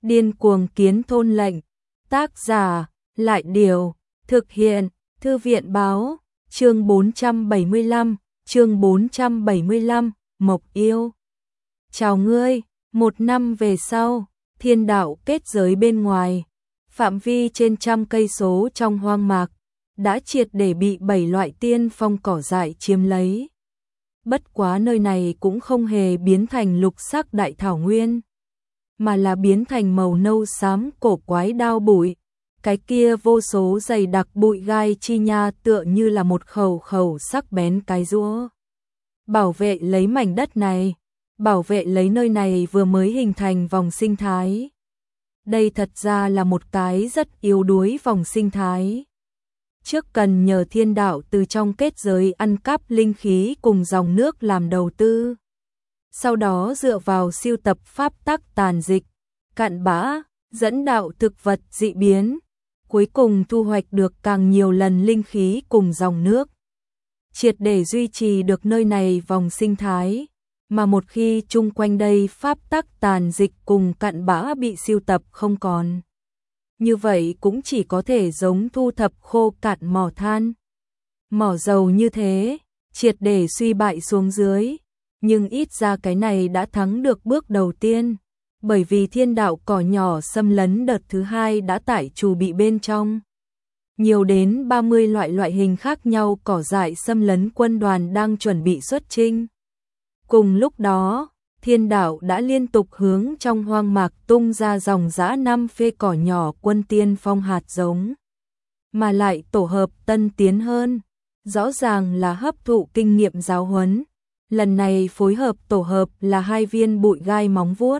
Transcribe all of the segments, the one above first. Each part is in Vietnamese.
Điên cuồng kiến thôn lệnh. Tác giả, Lại Điều. Thực hiện, Thư viện báo. Chương 475, Mộc Yêu. Chào ngươi, 1 năm về sau, thiên đạo kết giới bên ngoài, phạm vi trên trăm cây số trong hoang mạc, đã triệt để bị 7 loại tiên phong cỏ dại chiếm lấy. Bất quá nơi này cũng không hề biến thành lục sắc đại thảo nguyên, mà là biến thành màu nâu xám cổ quái đao bụi. Cái kia vô số dày đặc bụi gai chi nha tựa như là một khẩu khẩu sắc bén cái rũa. Bảo vệ lấy mảnh đất này, bảo vệ lấy nơi này vừa mới hình thành vòng sinh thái. Đây thật ra là một cái rất yếu đuối vòng sinh thái. Trước cần nhờ thiên đạo từ trong kết giới ăn cắp linh khí cùng dòng nước làm đầu tư. Sau đó dựa vào siêu tập pháp tắc tàn dịch, cặn bã, dẫn đạo thực vật dị biến. Cuối cùng thu hoạch được càng nhiều lần linh khí cùng dòng nước. Triệt để duy trì được nơi này vòng sinh thái, mà một khi chung quanh đây pháp tắc tàn dịch cùng cặn bã bị siêu tập không còn. Như vậy cũng chỉ có thể giống thu thập khô cạn mỏ than, mỏ dầu như thế, triệt để suy bại xuống dưới. Nhưng ít ra cái này đã thắng được bước đầu tiên. Bởi vì thiên đạo cỏ nhỏ xâm lấn đợt thứ 2 đã tải trù bị bên trong. Nhiều đến 30 loại hình khác nhau cỏ dại xâm lấn quân đoàn đang chuẩn bị xuất chinh. Cùng lúc đó, thiên đạo đã liên tục hướng trong hoang mạc tung ra dòng dã 5 phê cỏ nhỏ quân tiên phong hạt giống. Mà lại tổ hợp tân tiến hơn, rõ ràng là hấp thụ kinh nghiệm giáo huấn. Lần này phối hợp tổ hợp là 2 viên bụi gai móng vuốt,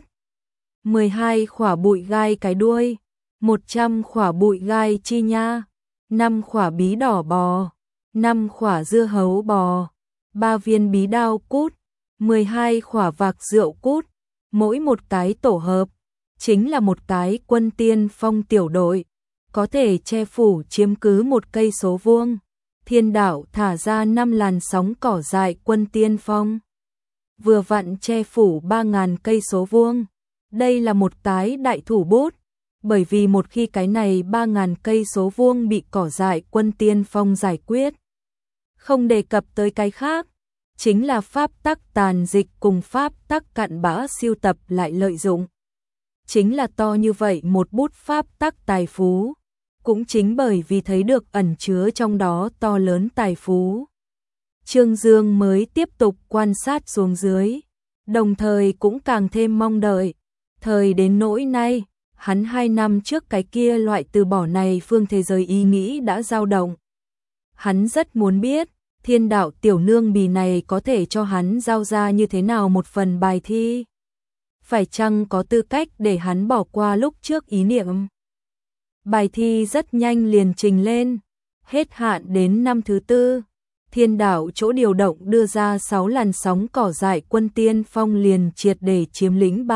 12 khỏa bụi gai cái đuôi, 100 khỏa bụi gai chi nha, 5 khỏa bí đỏ bò, 5 khỏa dưa hấu bò, 3 viên bí đao cút, 12 khỏa vạc rượu cút. Mỗi một cái tổ hợp chính là một cái quân tiên phong tiểu đội, có thể che phủ chiếm cứ một cây số vuông. Thiên đạo thả ra 5 làn sóng cỏ dại quân tiên phong, vừa vặn che phủ 3.000 cây số vuông. Đây là một cái đại thủ bút, bởi vì một khi cái này 3.000 cây số vuông bị cỏ dại quân tiên phong giải quyết, không đề cập tới cái khác, chính là pháp tắc tàn dịch cùng pháp tắc cặn bã siêu tập lại lợi dụng. Chính là to như vậy một bút pháp tắc tài phú, cũng chính bởi vì thấy được ẩn chứa trong đó to lớn tài phú. Trương Dương mới tiếp tục quan sát xuống dưới, đồng thời cũng càng thêm mong đợi. Thời đến nỗi nay, hắn 2 năm trước cái kia loại từ bỏ này phương thế giới ý nghĩ đã dao động. Hắn rất muốn biết, thiên đạo tiểu nương bì này có thể cho hắn giao ra như thế nào một phần bài thi. Phải chăng có tư cách để hắn bỏ qua lúc trước ý niệm. Bài thi rất nhanh liền trình lên, hết hạn đến năm thứ 4. Thiên đạo chỗ điều động đưa ra 6 làn sóng cỏ dại quân tiên phong liền triệt để chiếm lĩnh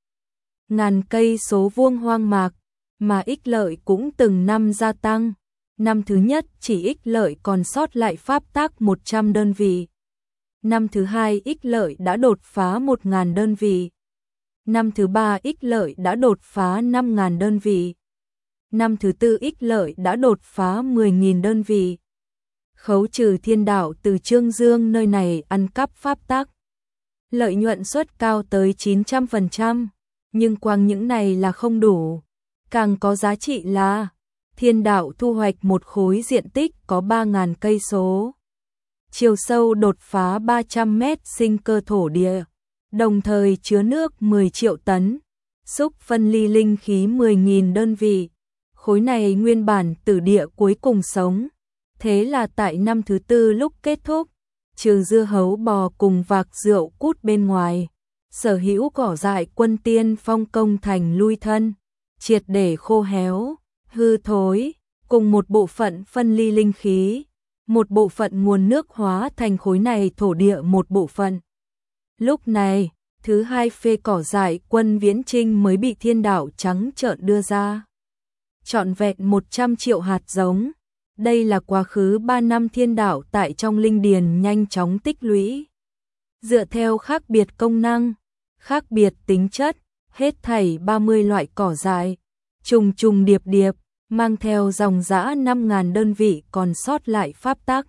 3.000 cây số vuông hoang mạc, mà ích lợi cũng từng năm gia tăng. Năm thứ nhất chỉ ích lợi còn sót lại pháp tắc 100 đơn vị. Năm thứ 2 ích lợi đã đột phá 1.000 đơn vị. Năm thứ 3 ích lợi đã đột phá 5.000 đơn vị. Năm thứ 4 ích lợi đã đột phá 10.000 đơn vị. Khấu trừ thiên đạo từ Trương Dương nơi này ăn cắp pháp tắc, lợi nhuận suất cao tới 900%, nhưng quang những này là không đủ. Càng có giá trị là thiên đạo thu hoạch một khối diện tích có 3.000 cây số, chiều sâu đột phá 300 mét sinh cơ thổ địa, đồng thời chứa nước 10 triệu tấn, xúc phân ly linh khí 10.000 đơn vị. Khối này nguyên bản tử địa cuối cùng sống. Thế là tại năm thứ 4 lúc kết thúc, trừ dưa hấu bò cùng vạc rượu cút bên ngoài, sở hữu cỏ dại quân tiên phong công thành lui thân, triệt để khô héo, hư thối, cùng một bộ phận phân ly linh khí, một bộ phận nguồn nước hóa thành khối này thổ địa một bộ phận. Lúc này, thứ 2 phê cỏ dại quân viễn trinh mới bị thiên đạo trắng trợn đưa ra. Trọn vẹn 100 triệu hạt giống. Đây là quá khứ 3 năm thiên đạo tại trong linh điền nhanh chóng tích lũy. Dựa theo khác biệt công năng, khác biệt tính chất, hết thảy 30 loại cỏ dại, trùng trùng điệp điệp, mang theo dòng dã 5.000 đơn vị còn sót lại pháp tắc.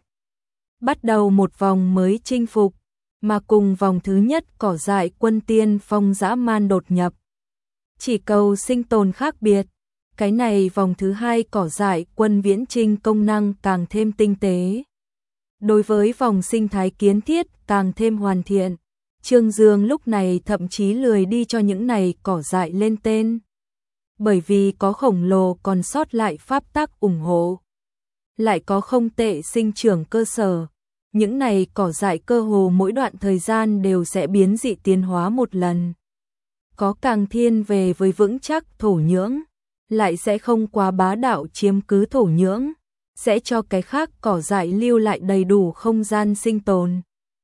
Bắt đầu một vòng mới chinh phục, mà cùng vòng thứ nhất cỏ dại quân tiên phong dã man đột nhập. Chỉ cầu sinh tồn khác biệt, cái này vòng thứ hai cỏ dại quân viễn trinh công năng càng thêm tinh tế. Đối với vòng sinh thái kiến thiết càng thêm hoàn thiện, Trương Dương lúc này thậm chí lười đi cho những này cỏ dại lên tên. Bởi vì có khổng lồ còn sót lại pháp tắc ủng hộ, lại có không tệ sinh trưởng cơ sở. Những này cỏ dại cơ hồ mỗi đoạn thời gian đều sẽ biến dị tiến hóa một lần. Có càng thiên về với vững chắc thổ nhưỡng, lại sẽ không quá bá đạo chiếm cứ thổ nhưỡng, sẽ cho cái khác cỏ dại lưu lại đầy đủ không gian sinh tồn.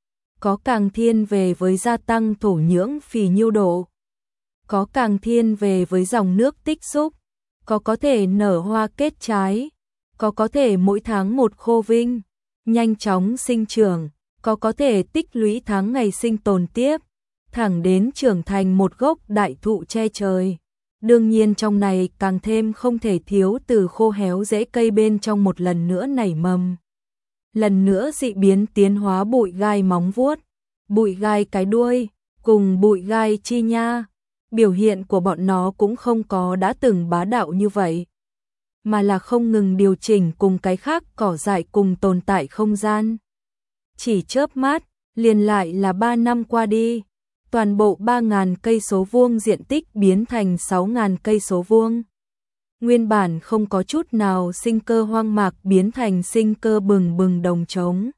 Có càng thiên về với gia tăng thổ nhưỡng phì nhiêu độ. Có càng thiên về với dòng nước tích xúc, có thể nở hoa kết trái, có thể mỗi tháng một khô vinh, nhanh chóng sinh trưởng, có thể tích lũy tháng ngày sinh tồn tiếp, thẳng đến trưởng thành một gốc đại thụ che trời. Đương nhiên trong này càng thêm không thể thiếu từ khô héo rễ cây bên trong một lần nữa nảy mầm. Lần nữa dị biến tiến hóa bụi gai móng vuốt, bụi gai cái đuôi, cùng bụi gai chi nha. Biểu hiện của bọn nó cũng không có đã từng bá đạo như vậy, mà là không ngừng điều chỉnh cùng cái khác cỏ dại cùng tồn tại không gian. Chỉ chớp mắt, liền lại là 3 năm qua đi, toàn bộ 3.000 cây số vuông diện tích biến thành 6.000 cây số vuông. Nguyên bản không có chút nào sinh cơ hoang mạc biến thành sinh cơ bừng bừng đồng trống.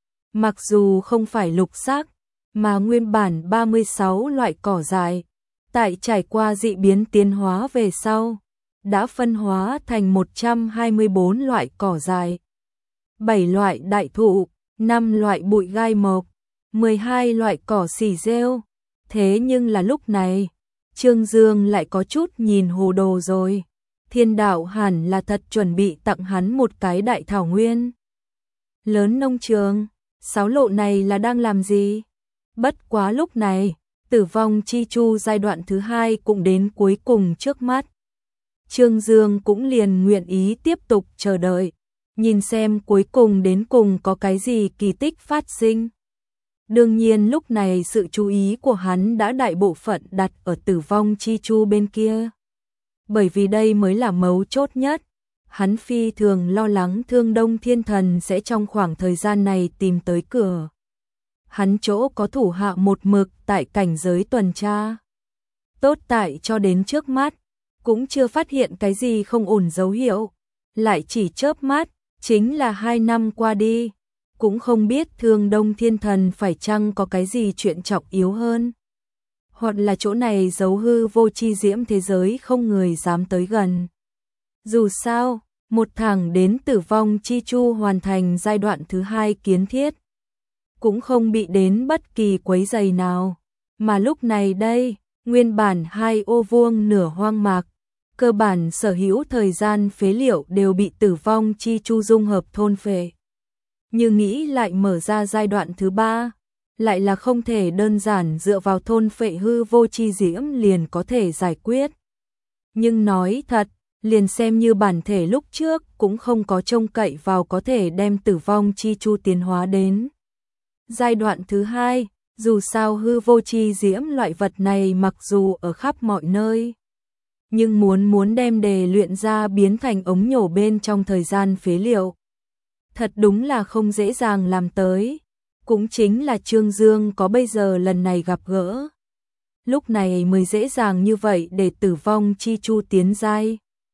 Mặc dù không phải lục sắc, mà nguyên bản 36 loại cỏ dại, tại trải qua dị biến tiến hóa về sau, đã phân hóa thành 124 loại cỏ dại, 7 loại đại thụ, 5 loại bụi gai mộc, 12 loại cỏ xỉ rêu. Thế nhưng là lúc này, Trương Dương lại có chút nhìn hồ đồ rồi. Thiên đạo hẳn là thật chuẩn bị tặng hắn một cái đại thảo nguyên. Lớn nông trường, sáo lộ này là đang làm gì? Bất quá lúc này, Tử vong chi chu giai đoạn thứ 2 cũng đến cuối cùng trước mắt. Trương Dương cũng liền nguyện ý tiếp tục chờ đợi, nhìn xem cuối cùng đến cùng có cái gì kỳ tích phát sinh. Đương nhiên lúc này sự chú ý của hắn đã đại bộ phận đặt ở tử vong chi chu bên kia. Bởi vì đây mới là mấu chốt nhất. Hắn phi thường lo lắng Thương Đông Thiên Thần sẽ trong khoảng thời gian này tìm tới cửa. Hắn chỗ có thủ hạ một mực tại cảnh giới tuần tra. Tốt tại cho đến trước mắt, cũng chưa phát hiện cái gì không ổn dấu hiệu. Lại chỉ chớp mắt, chính là 2 năm qua đi. Cũng không biết Thương Đông Thiên Thần phải chăng có cái gì chuyện trọng yếu hơn. Hoặc là chỗ này giấu hư vô chi diễm thế giới không người dám tới gần. Dù sao, một thẳng đến tử vong chi chu hoàn thành giai đoạn thứ 2 kiến thiết, cũng không bị đến bất kỳ quấy rầy nào. Mà lúc này đây, nguyên bản 2 ô vuông nửa hoang mạc, cơ bản sở hữu thời gian phế liệu đều bị tử vong chi chu dung hợp thôn phệ. Như nghĩ lại mở ra giai đoạn thứ 3, lại là không thể đơn giản dựa vào thôn phệ hư vô chi diễm liền có thể giải quyết. Nhưng nói thật, liền xem như bản thể lúc trước cũng không có trông cậy vào có thể đem tử vong chi chu tiến hóa đến. Giai đoạn thứ 2, dù sao hư vô chi diễm loại vật này mặc dù ở khắp mọi nơi, nhưng muốn đem đề luyện ra biến thành ống nhổ bên trong thời gian phế liệu. Thật đúng là không dễ dàng làm tới. Cũng chính là Trương Dương có bây giờ lần này gặp gỡ. Lúc này mới dễ dàng như vậy để tử vong chi chu tiến giai.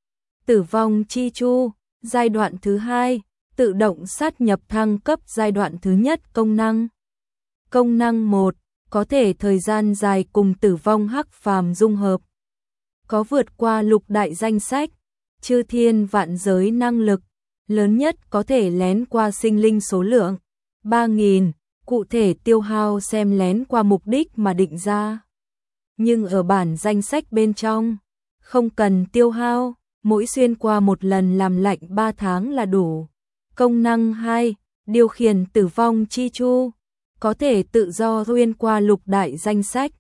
Tử vong chi chu, giai đoạn thứ 2, tự động sát nhập thăng cấp giai đoạn thứ nhất công năng. Công năng 1, có thể thời gian dài cùng tử vong hắc phàm dung hợp. Có vượt qua lục đại danh sách, chư thiên vạn giới năng lực, lớn nhất có thể lén qua sinh linh số lượng 3.000, cụ thể tiêu hao xem lén qua mục đích mà định ra. Nhưng ở bản danh sách bên trong, không cần tiêu hao, mỗi xuyên qua một lần làm lạnh 3 tháng là đủ. Công năng 2, điều khiển tử vong chi chu, có thể tự do xuyên qua lục đại danh sách,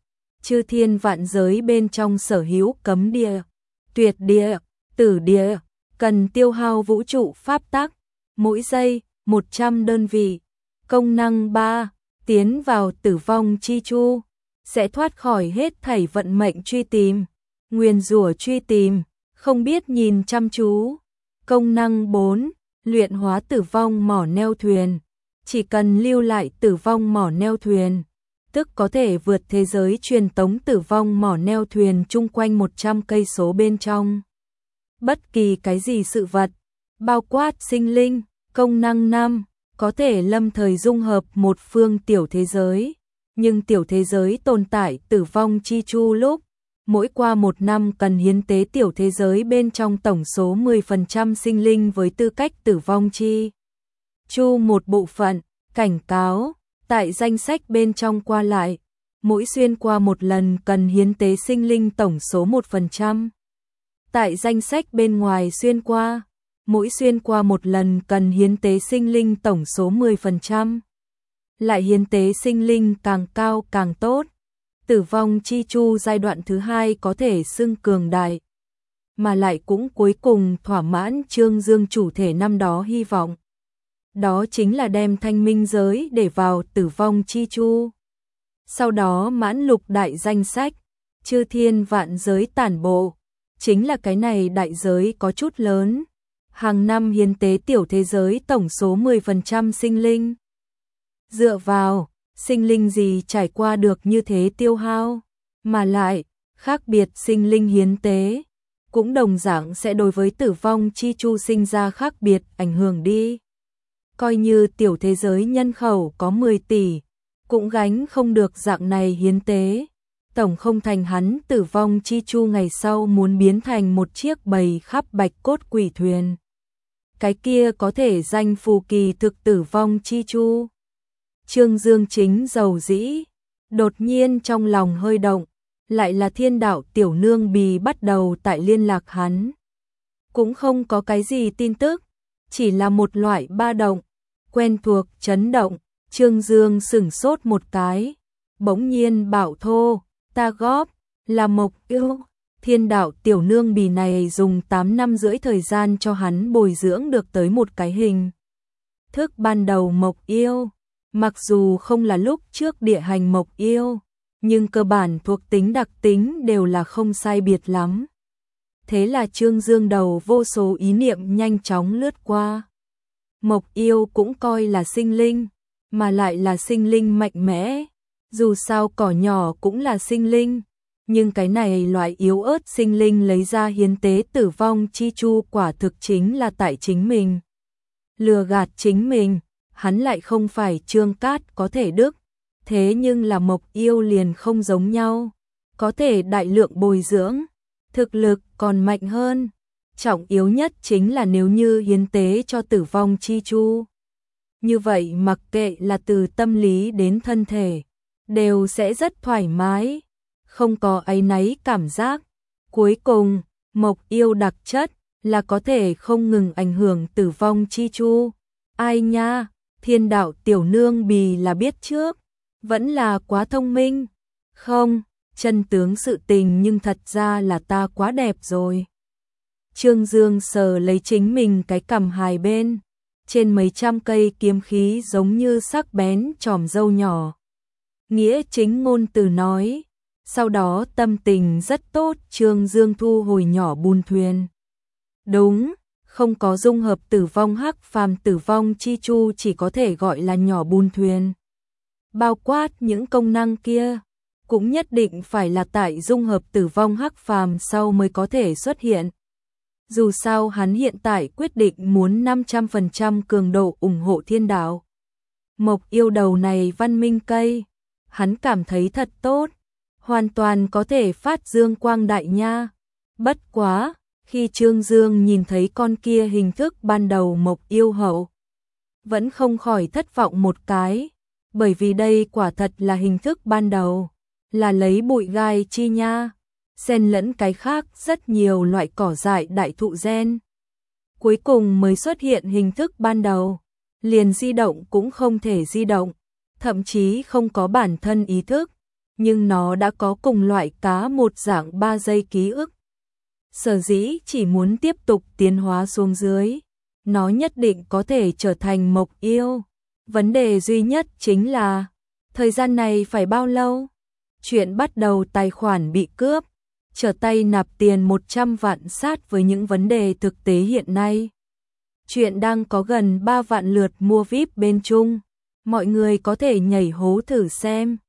chư thiên vạn giới bên trong sở hữu cấm địa, tuyệt địa, tử địa, cần tiêu hao vũ trụ pháp tắc, mỗi giây 100 đơn vị. Công năng 3, tiến vào tử vong chi chu, sẽ thoát khỏi hết thảy vận mệnh truy tìm, nguyền rủa truy tìm, không biết nhìn chăm chú. Công năng 4, luyện hóa tử vong mỏ neo thuyền, chỉ cần lưu lại tử vong mỏ neo thuyền, tức có thể vượt thế giới truyền tống tử vong mỏ neo thuyền chung quanh 100 cây số bên trong. Bất kỳ cái gì sự vật, bao quát sinh linh. Công năng 5, có thể lâm thời dung hợp một phương tiểu thế giới, nhưng tiểu thế giới tồn tại tử vong chi chu lúc, mỗi qua 1 năm cần hiến tế tiểu thế giới bên trong tổng số 10% sinh linh với tư cách tử vong chi chu một bộ phận. Cảnh cáo, tại danh sách bên trong qua lại, mỗi xuyên qua một lần cần hiến tế sinh linh tổng số 1%. Tại danh sách bên ngoài xuyên qua, mỗi xuyên qua một lần cần hiến tế sinh linh tổng số 10%. Lại hiến tế sinh linh càng cao càng tốt. Tử vong chi chu giai đoạn thứ 2 có thể xưng cường đại, mà lại cũng cuối cùng thỏa mãn Trương Dương chủ thể năm đó hy vọng. Đó chính là đem thanh minh giới để vào tử vong chi chu. Sau đó mãn lục đại danh sách, chư thiên vạn giới tản bộ. Chính là cái này đại giới có chút lớn. Hàng năm hiến tế tiểu thế giới tổng số 10% sinh linh. Dựa vào, sinh linh gì trải qua được như thế tiêu hao, mà lại, khác biệt sinh linh hiến tế, cũng đồng dạng sẽ đối với tử vong chi chu sinh ra khác biệt ảnh hưởng đi. Coi như tiểu thế giới nhân khẩu có 10 tỷ, cũng gánh không được dạng này hiến tế. Tổng không thành hắn tử vong chi chu ngày sau muốn biến thành một chiếc bầy khắp bạch cốt quỷ thuyền. Cái kia có thể danh phù kỳ thực tử vong chi chu. Trương Dương chính dầu dĩ, đột nhiên trong lòng hơi động, lại là thiên đạo tiểu nương bì bắt đầu tại liên lạc hắn. Cũng không có cái gì tin tức, chỉ là một loại ba động, quen thuộc chấn động. Trương Dương sửng sốt một cái, bỗng nhiên bảo thô, ta góp, là Mộc Yêu. Thiên đạo tiểu nương bì này dùng 8 năm rưỡi thời gian cho hắn bồi dưỡng được tới một cái hình thức ban đầu Mộc Yêu. Mặc dù không là lúc trước địa hành Mộc Yêu, nhưng cơ bản thuộc tính đặc tính đều là không sai biệt lắm. Thế là Trương Dương đầu vô số ý niệm nhanh chóng lướt qua. Mộc Yêu cũng coi là sinh linh, mà lại là sinh linh mạnh mẽ. Dù sao cỏ nhỏ cũng là sinh linh, nhưng cái này loại yếu ớt sinh linh lấy ra hiến tế tử vong chi chu quả thực chính là tại chính mình. Lừa gạt chính mình, hắn lại không phải Trương Cát có thể đức, thế nhưng là Mộc Yêu liền không giống nhau, có thể đại lượng bồi dưỡng, thực lực còn mạnh hơn. Trọng yếu nhất chính là nếu như hiến tế cho tử vong chi chu, như vậy mặc kệ là từ tâm lý đến thân thể, đều sẽ rất thoải mái, không có áy náy cảm giác. Cuối cùng, Mộc Yêu đặc chất là có thể không ngừng ảnh hưởng tử vong chi chu. Ai nha, thiên đạo tiểu nương bì là biết trước, vẫn là quá thông minh. Không, chân tướng sự tình nhưng thật ra là ta quá đẹp rồi. Trương Dương sờ lấy chính mình cái cằm hai bên, trên mấy trăm cây kiếm khí giống như sắc bén chòm râu nhỏ. Nghĩa chính ngôn từ nói, sau đó tâm tình rất tốt. Trương Dương thu hồi nhỏ bùn thuyền. Đúng, không có dung hợp tử vong hắc phàm tử vong chi chu chỉ có thể gọi là nhỏ bùn thuyền. Bao quát những công năng kia, cũng nhất định phải là tại dung hợp tử vong hắc phàm sau mới có thể xuất hiện. Dù sao hắn hiện tại quyết định muốn 500% cường độ ủng hộ thiên đạo. Mộc Yêu đầu này văn minh cây, hắn cảm thấy thật tốt, hoàn toàn có thể phát dương quang đại nha. Bất quá, khi Trương Dương nhìn thấy con kia hình thức ban đầu Mộc Yêu hậu, vẫn không khỏi thất vọng một cái, bởi vì đây quả thật là hình thức ban đầu, là lấy bụi gai chi nha, xen lẫn cái khác rất nhiều loại cỏ dại đại thụ gen. Cuối cùng mới xuất hiện hình thức ban đầu, liền di động cũng không thể di động, thậm chí không có bản thân ý thức, nhưng nó đã có cùng loại cá một dạng 3 giây ký ức. Sở dĩ chỉ muốn tiếp tục tiến hóa xuống dưới, nó nhất định có thể trở thành mộc yêu. Vấn đề duy nhất chính là, thời gian này phải bao lâu? Chuyện bắt đầu tài khoản bị cướp, trở tay nạp tiền 100 vạn sát với những vấn đề thực tế hiện nay. Chuyện đang có gần 3 vạn lượt mua VIP bên Trung, mọi người có thể nhảy hố thử xem.